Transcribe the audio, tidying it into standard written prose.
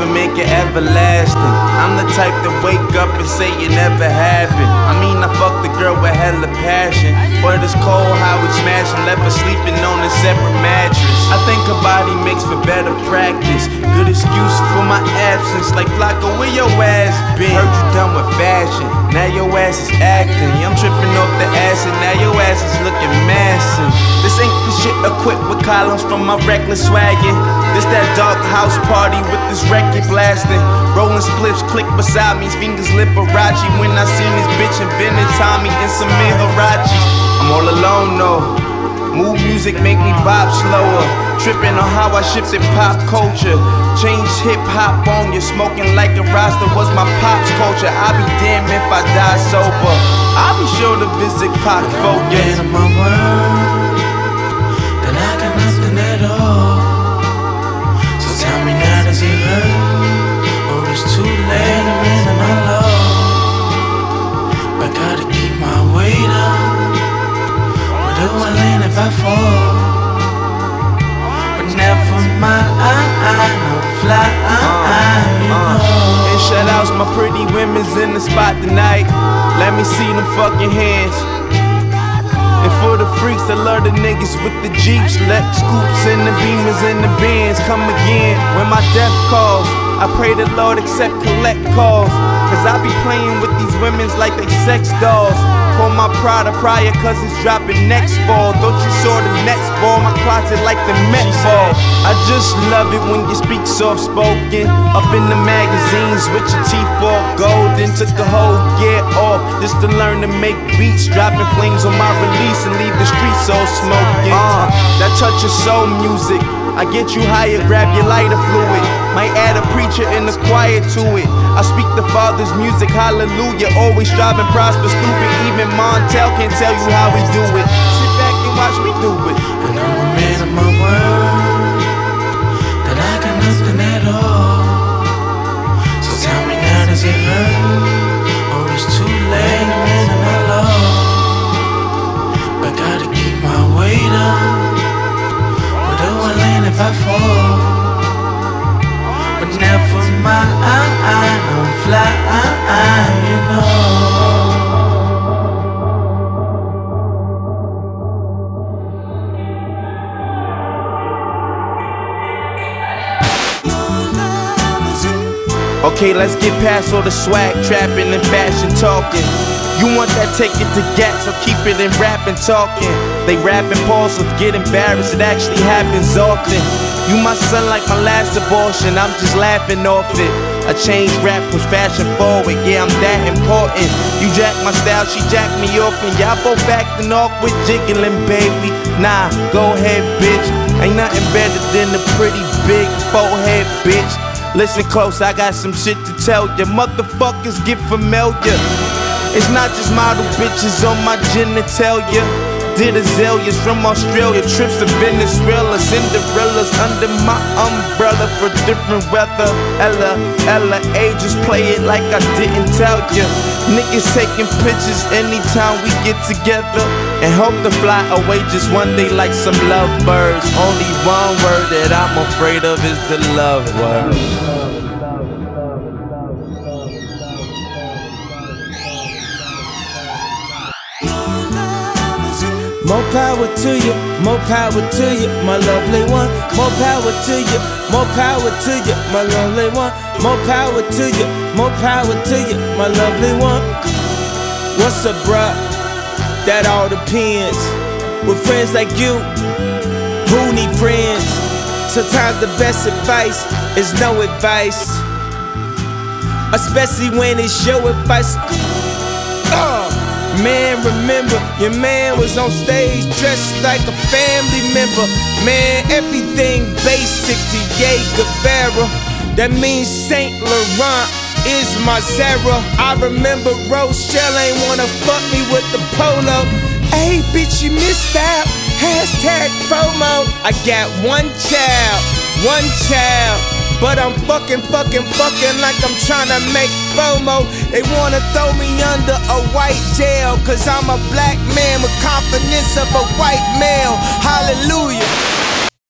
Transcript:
and make it everlasting. I'm the type to wake up and say it never happened. I mean, I fucked the girl with hella passion, but it's cold how we smashing, left her sleeping on a separate mattress. I think her body makes for better practice. Good excuse for my absence, like Flocka, where your ass been? Heard you done with fashion, now your ass is acting. I'm tripping off the acid, now your ass is looking massive. This ain't the shit equipped with columns from my reckless swaggin'. This that dark house party with this record blasting. Rolling spliffs, click beside me, fingers Liberace. When I seen this bitch in vintage Tommy and some Hirachi. I'm all alone though. Mood music make me bop slower. Tripping on how I shifted pop culture. Changed hip hop on you, smoking like a Rasta was my pop's culture. I'll be damned if I die sober. I'll be sure to visit Pac for you. Man of my word, then I got nothing at all. So tell me now, does it hurt? Or it's too late to man of my love? But gotta keep my weight up. Where do I land if I fall? But never mind, I'll fly, you know. And shout outs my pretty women's in the spot tonight. Let me see them fucking hands. And for the freaks that love the niggas with the Jeeps, let scoops and the Beamers and the Benz come again. When my death calls, I pray the Lord accept collect calls. Cause I be playing with these women's like they sex dolls. Call my Prada prior cause it's dropping next fall. Thought you saw the next ball, my closet like the Met ball. I just love it when you speak soft spoken. Up in the magazines with your teeth all golden. Took the whole year off just to learn to make beats. Dropping flames on my release and leave the streets all smoking. That touch of soul music, I get you higher, grab your lighter fluid. Might add a preacher in the choir to it. I speak the Father's music, hallelujah. Always striving, prosper, stupid. Even Montel can't tell you how we do it. Sit back and watch me do it. And I'm a man of my word, then I got nothing at all. So tell me now, does it hurt? Or it's too late to man of my love? But gotta keep my weight up. Where do I land if I fall? But never mind, I'll fly, you know. Okay, let's get past all the swag, trapping and fashion talking. You want that, take it to gats, so keep it in rap and talking. They rapping pause, so get embarrassed, it actually happens often. You my son like my last abortion, I'm just laughing off it. I changed rap, push fashion forward, yeah, I'm that important. You jack my style, she jack me off, and y'all both acting awkward, jiggling, baby. Nah, go ahead, bitch. Ain't nothing better than a pretty big forehead, bitch. Listen close, I got some shit to tell ya. Motherfuckers get familiar. It's not just model bitches on my genitalia. Did azaleas from Australia, trips to Venezuela, Cinderellas under my umbrella for different weather. Ella, just play it like I didn't tell ya. Niggas taking pictures anytime we get together and hope to fly away just one day like some lovebirds. Only one word that I'm afraid of is the love word. More power to you, more power to you, my lovely one. More power to you, more power to you, my lovely one. More power to you, more power to you, my lovely one. What's up, bruh? That all depends. With friends like you, who need friends? Sometimes the best advice is no advice, especially when it's your advice. Man, remember, your man was on stage dressed like a family member. Man, everything basic to Ye Guevara. That means Saint Laurent is my Zara. I remember Rochelle ain't wanna fuck me with the polo. Hey, bitch, you missed out. Hashtag FOMO. I got one child. But I'm fucking like I'm tryna make FOMO. They wanna throw me under a white jail, cause I'm a black man with confidence of a white male. Hallelujah.